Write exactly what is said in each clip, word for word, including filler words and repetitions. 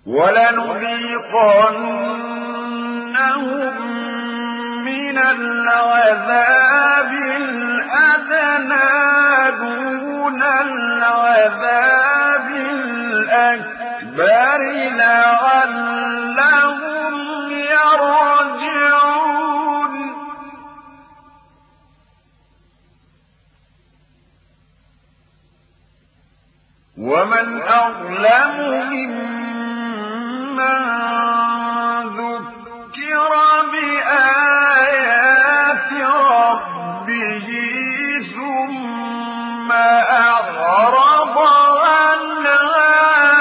ولنذيقنهم من العذاب الأدنى دون العذاب الأكبر لعلهم يرجعون ومن أظلم ممن ذكر بآيات ربه ثم أعرض عنها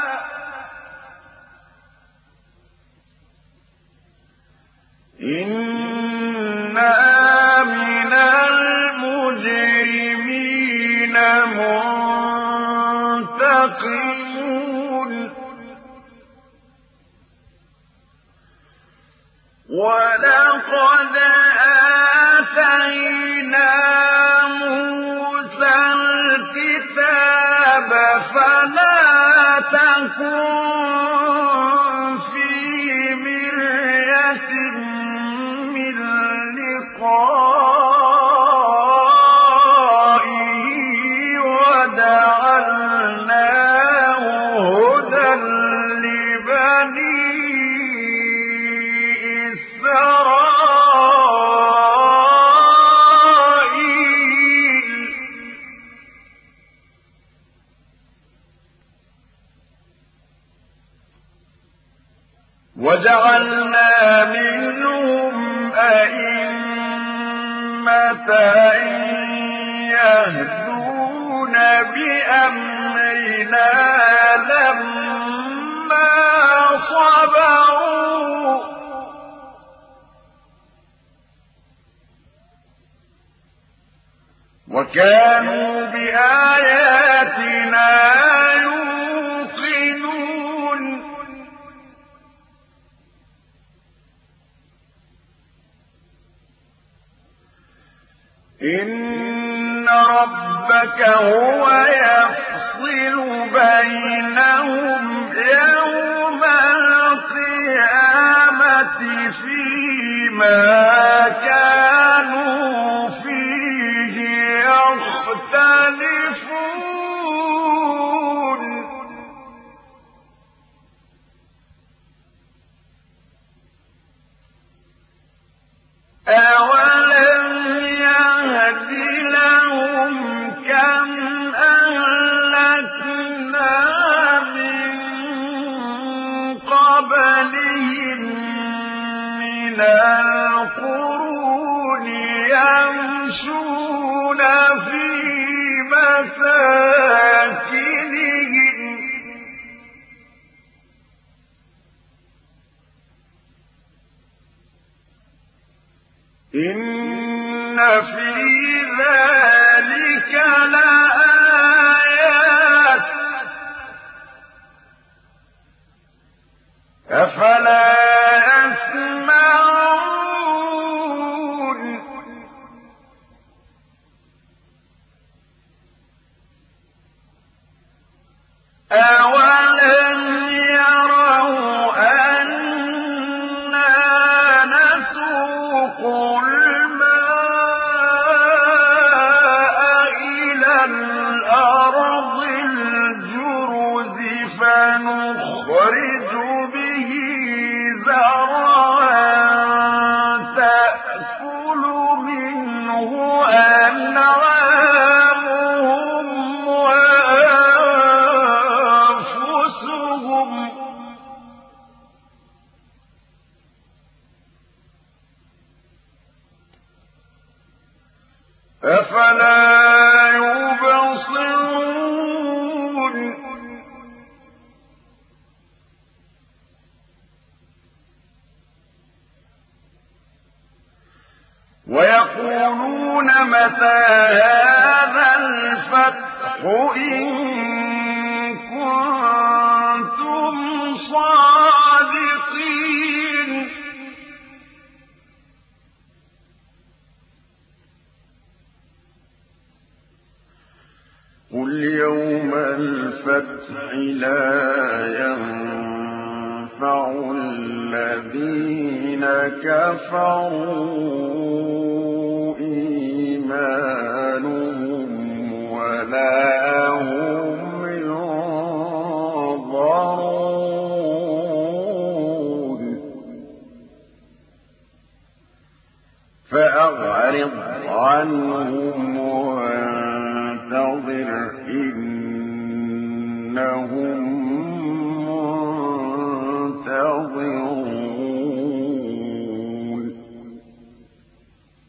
إنا من المجرمين منتقمون ولقد آتينا موسى الكتاب فلا تكن في مرية من لقائه وجعلناه هدى لبني وجعلنا منهم أئمة يهدون بأمرنا لما صبروا وكانوا بآياتنا يوقنون إن ربك هو يفصل بينهم يوم القيامة فيما كانوا فيه يختلفون أولم يهد لهم كم أهلكنا من قبلهم من القرون يمشون في مساكنهم إن في ذلك لآيات أفلا يسمعون أولم يروا أنا نسوق الماء إلى الأرض الجرز فنخرج به زرعا تأكل منه أنعامهم وأنفسهم أفلا يبصرون ويقولون متى هذا الفتح إن كنتم صادقين قل يوم الفتح لا ينفع كفروا إيمانهم ولا هم ينظرون فأعرض عنهم وانتظر إنهم